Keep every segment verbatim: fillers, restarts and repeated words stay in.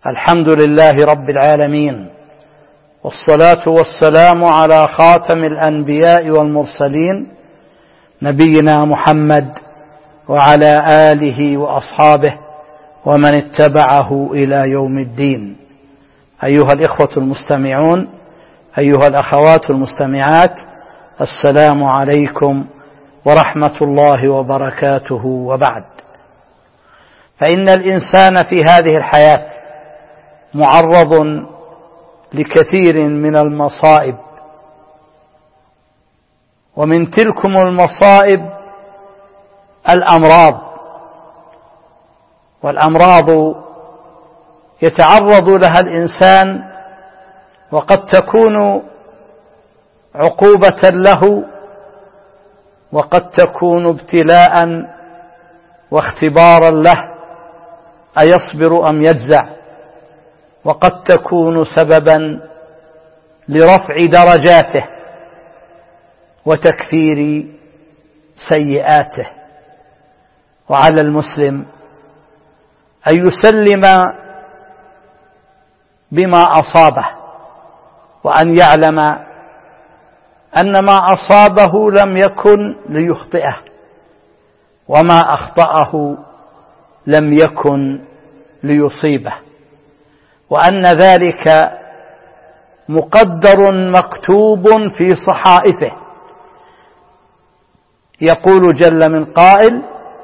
الحمد لله رب العالمين، والصلاة والسلام على خاتم الأنبياء والمرسلين نبينا محمد وعلى آله وأصحابه ومن اتبعه إلى يوم الدين. أيها الإخوة المستمعون، أيها الأخوات المستمعات، السلام عليكم ورحمة الله وبركاته. وبعد، فإن الإنسان في هذه الحياة معرض لكثير من المصائب، ومن تلكم المصائب الأمراض، والأمراض يتعرض لها الإنسان وقد تكون عقوبة له، وقد تكون ابتلاء واختبارا له أيصبر أم يجزع، وقد تكون سببا لرفع درجاته وتكفير سيئاته. وعلى المسلم أن يسلم بما أصابه، وأن يعلم أن ما أصابه لم يكن ليخطئه، وما أخطأه لم يكن ليصيبه، وأن ذلك مقدر مكتوب في صحائفه. يقول جل من قائل: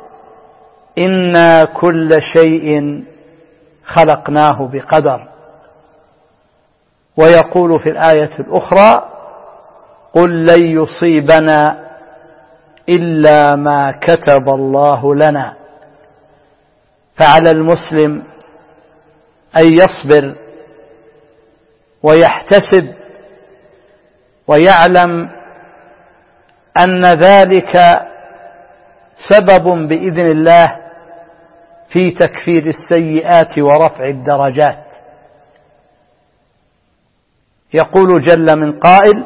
إنا كل شيء خلقناه بقدر. ويقول في الآية الأخرى: قل لن يصيبنا إلا ما كتب الله لنا. فعلى المسلم أن يصبر ويحتسب، ويعلم أن ذلك سبب بإذن الله في تكفير السيئات ورفع الدرجات. يقول جل من قائل: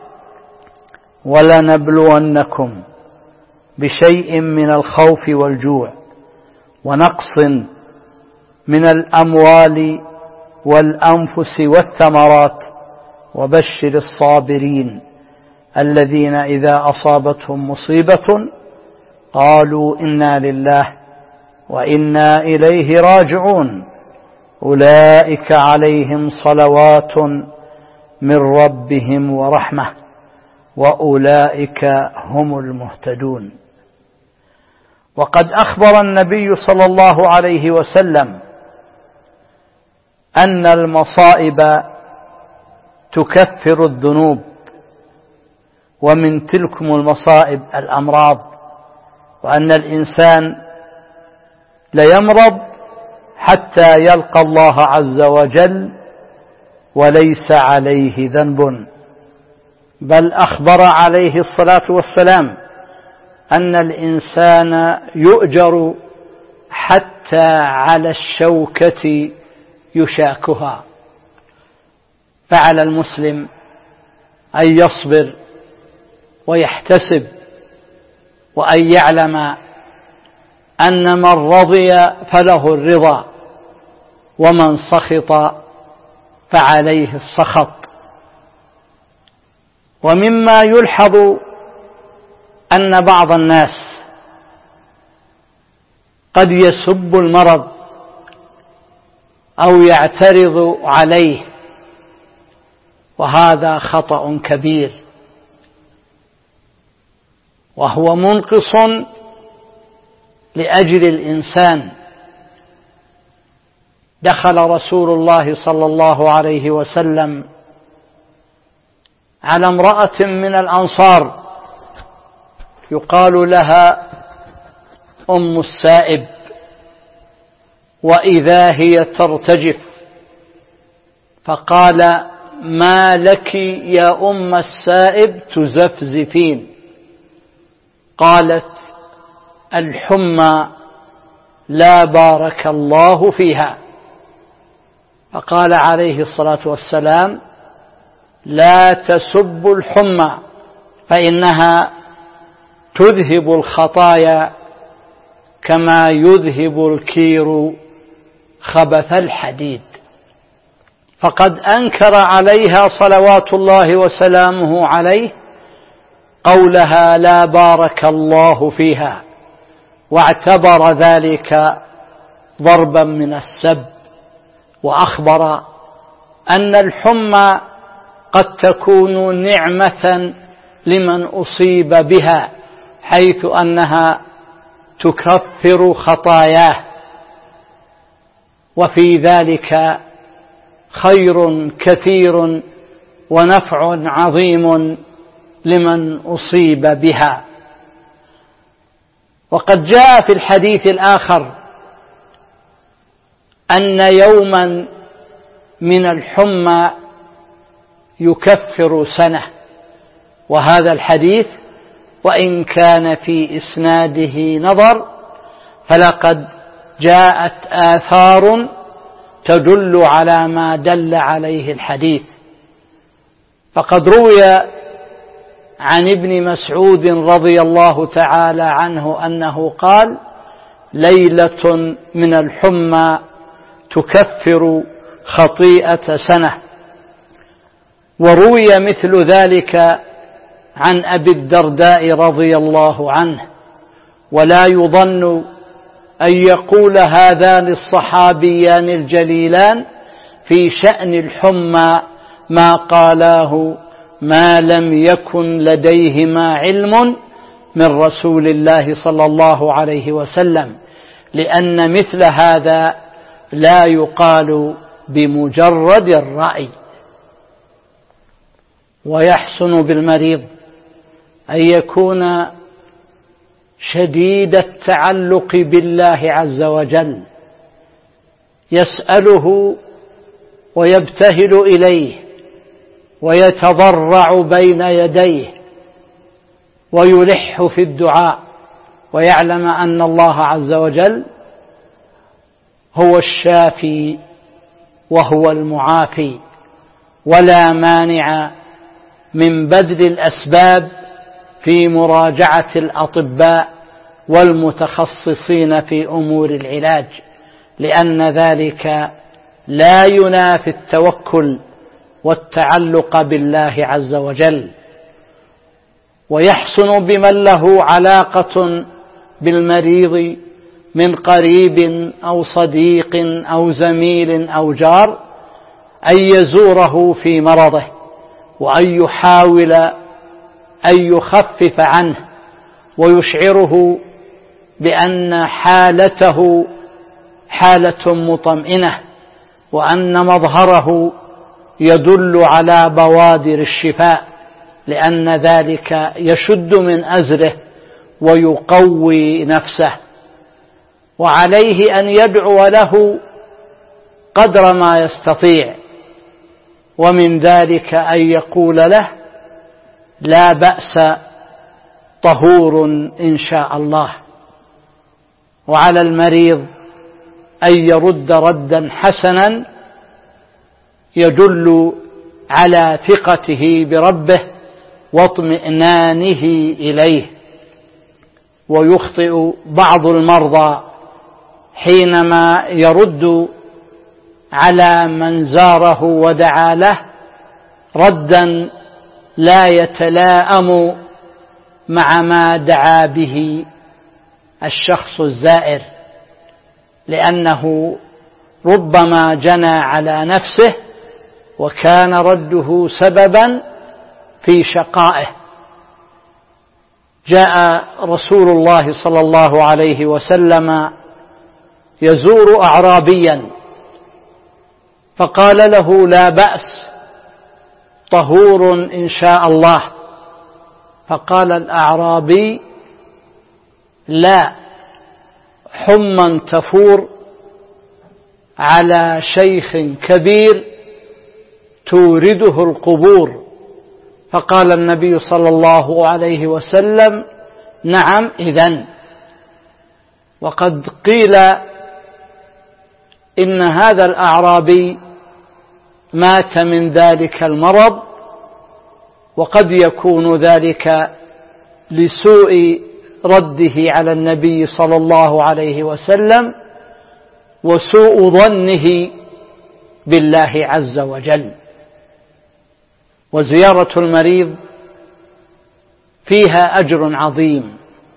ولنبلونكم بشيء من الخوف والجوع ونقص من الأموال والأنفس والثمرات وبشر الصابرين الذين إذا أصابتهم مصيبة قالوا إنا لله وإنا إليه راجعون أولئك عليهم صلوات من ربهم ورحمة وأولئك هم المهتدون. وقد أخبر النبي صلى الله عليه وسلم أن المصائب تكفر الذنوب، ومن تلكم المصائب الأمراض، وأن الإنسان ليمرض حتى يلقى الله عز وجل وليس عليه ذنب، بل أخبر عليه الصلاة والسلام أن الإنسان يؤجر حتى على الشوكة يشاكها. فعلى المسلم أن يصبر ويحتسب، وأن يعلم أن من رضي فله الرضا، ومن سخط فعليه السخط. ومما يلحظ أن بعض الناس قد يسب المرض أو يعترض عليه، وهذا خطأ كبير، وهو منقص لأجل الإنسان. دخل رسول الله صلى الله عليه وسلم على امرأة من الأنصار يقال لها أم السائب، وإذا هي ترتجف، فقال: ما لك يا أم السائب تزفزفين؟ قالت: الحمى لا بارك الله فيها. فقال عليه الصلاة والسلام: لا تسبوا الحمى فإنها تذهب الخطايا كما يذهب الكير خبث الحديد. فقد أنكر عليها صلوات الله وسلامه عليه قولها لا بارك الله فيها، واعتبر ذلك ضربا من السب، وأخبر أن الحمى قد تكون نعمة لمن أصيب بها، حيث أنها تكفر خطاياه، وفي ذلك خير كثير ونفع عظيم لمن أصيب بها. وقد جاء في الحديث الآخر أن يوما من الحمى يكفر سنة، وهذا الحديث وإن كان في إسناده نظر فلقد جاءت آثار تدل على ما دل عليه الحديث. فقد روي عن ابن مسعود رضي الله تعالى عنه أنه قال: ليلة من الحمى تكفر خطيئة سنة. وروي مثل ذلك عن أبي الدرداء رضي الله عنه، ولا يظن أن يقول هذان الصحابيان الجليلان في شأن الحمى ما قالاه ما لم يكن لديهما علم من رسول الله صلى الله عليه وسلم، لأن مثل هذا لا يقال بمجرد الرأي. ويحسن بالمريض أن يكون شديد التعلق بالله عز وجل، يسأله ويبتهل إليه ويتضرع بين يديه ويلح في الدعاء، ويعلم أن الله عز وجل هو الشافي وهو المعافي، ولا مانع من بذل الأسباب في مراجعة الأطباء والمتخصصين في أمور العلاج، لأن ذلك لا ينافي التوكل والتعلق بالله عز وجل. ويحسن بمن له علاقة بالمريض من قريب أو صديق أو زميل أو جار أن يزوره في مرضه، وأن يحاول أن يخفف عنه ويشعره بأن حالته حالة مطمئنة، وأن مظهره يدل على بوادر الشفاء، لأن ذلك يشد من أزره ويقوي نفسه. وعليه أن يدعو له قدر ما يستطيع، ومن ذلك أن يقول له: لا بأس، طهور إن شاء الله. وعلى المريض أن يرد ردا حسنا يدل على ثقته بربه واطمئنانه إليه. ويخطئ بعض المرضى حينما يرد على من زاره ودعا له ردا لا يتلائم مع ما دعا به الشخص الزائر، لأنه ربما جنى على نفسه وكان رده سببا في شقائه. جاء رسول الله صلى الله عليه وسلم يزور أعرابيا فقال له: لا بأس، طهور إن شاء الله. فقال الأعرابي: لا، حمى تفور على شيخ كبير تورده القبور. فقال النبي صلى الله عليه وسلم: نعم إذن. وقد قيل إن هذا الأعرابي مات من ذلك المرض، وقد يكون ذلك لسوء رده على النبي صلى الله عليه وسلم وسوء ظنه بالله عز وجل. وزيارة المريض فيها أجر عظيم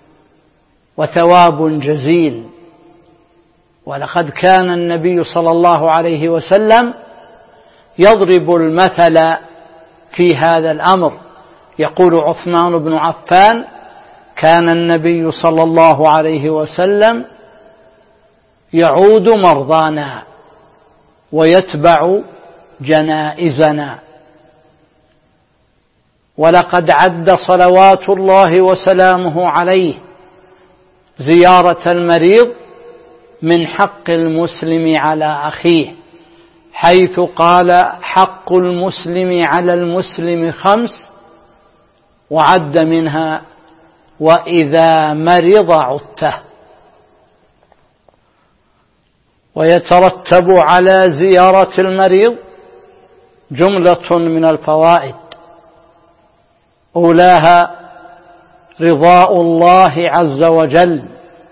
وثواب جزيل، ولقد كان النبي صلى الله عليه وسلم يضرب المثل في هذا الأمر. يقول عثمان بن عفان: كان النبي صلى الله عليه وسلم يعود مرضانا ويتبع جنائزنا. ولقد عد صلوات الله وسلامه عليه زيارة المريض من حق المسلم على أخيه، حيث قال: حق المسلم على المسلم خمس، وعد منها: وإذا مرض عدته. ويترتب على زيارة المريض جملة من الفوائد، أولاها رضاء الله عز وجل،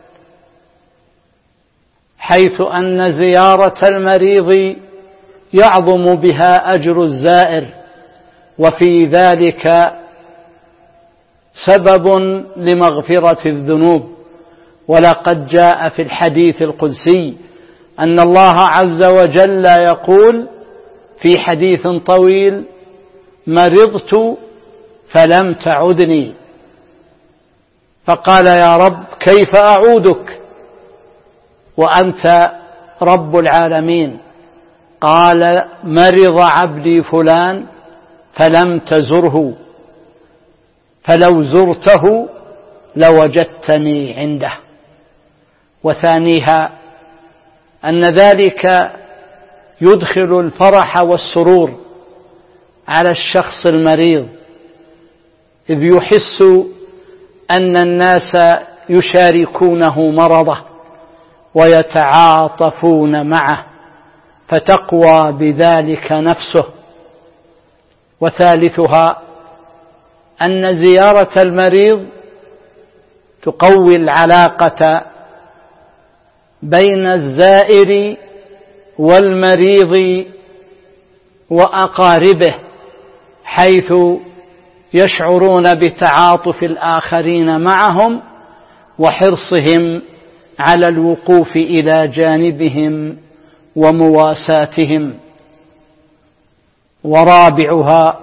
حيث أن زيارة المريض يعظم بها أجر الزائر، وفي ذلك سبب لمغفرة الذنوب. ولقد جاء في الحديث القدسي أن الله عز وجل يقول في حديث طويل: مرضت فلم تعدني. فقال: يا رب، كيف أعودك وأنت رب العالمين؟ قال: مرض عبدي فلان فلم تزره، فلو زرته لوجدتني عنده. وثانيها أن ذلك يدخل الفرح والسرور على الشخص المريض، إذ يحس أن الناس يشاركونه مرضه ويتعاطفون معه، فتقوى بذلك نفسه. وثالثها أن زيارة المريض تقوي العلاقة بين الزائر والمريض وأقاربه، حيث يشعرون بتعاطف الآخرين معهم وحرصهم على الوقوف إلى جانبهم ومواساتهم. ورابعها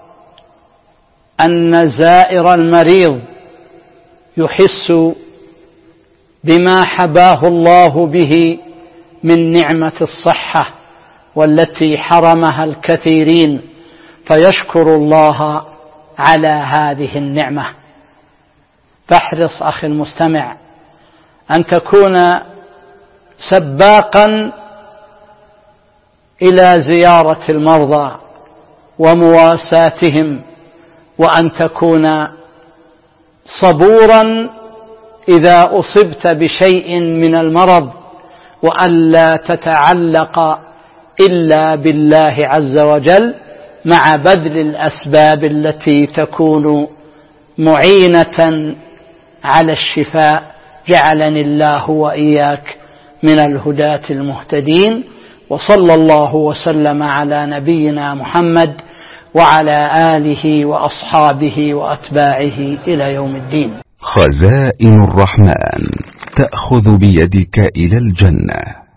أن زائر المريض يحس بما حباه الله به من نعمة الصحة، والتي حرمها الكثيرين، فيشكر الله على هذه النعمة. فاحرص أخي المستمع أن تكون سباقا إلى زيارة المرضى ومواساتهم، وأن تكون صبورا إذا أصبت بشيء من المرض، وألا تتعلق إلا بالله عز وجل، مع بذل الأسباب التي تكون معينة على الشفاء. جعلني الله وإياك من الهداة المهتدين، وصلى الله وسلم على نبينا محمد وعلى آله وأصحابه وأتباعه إلى يوم الدين. خزائن الرحمن تأخذ بيدك إلى الجنة.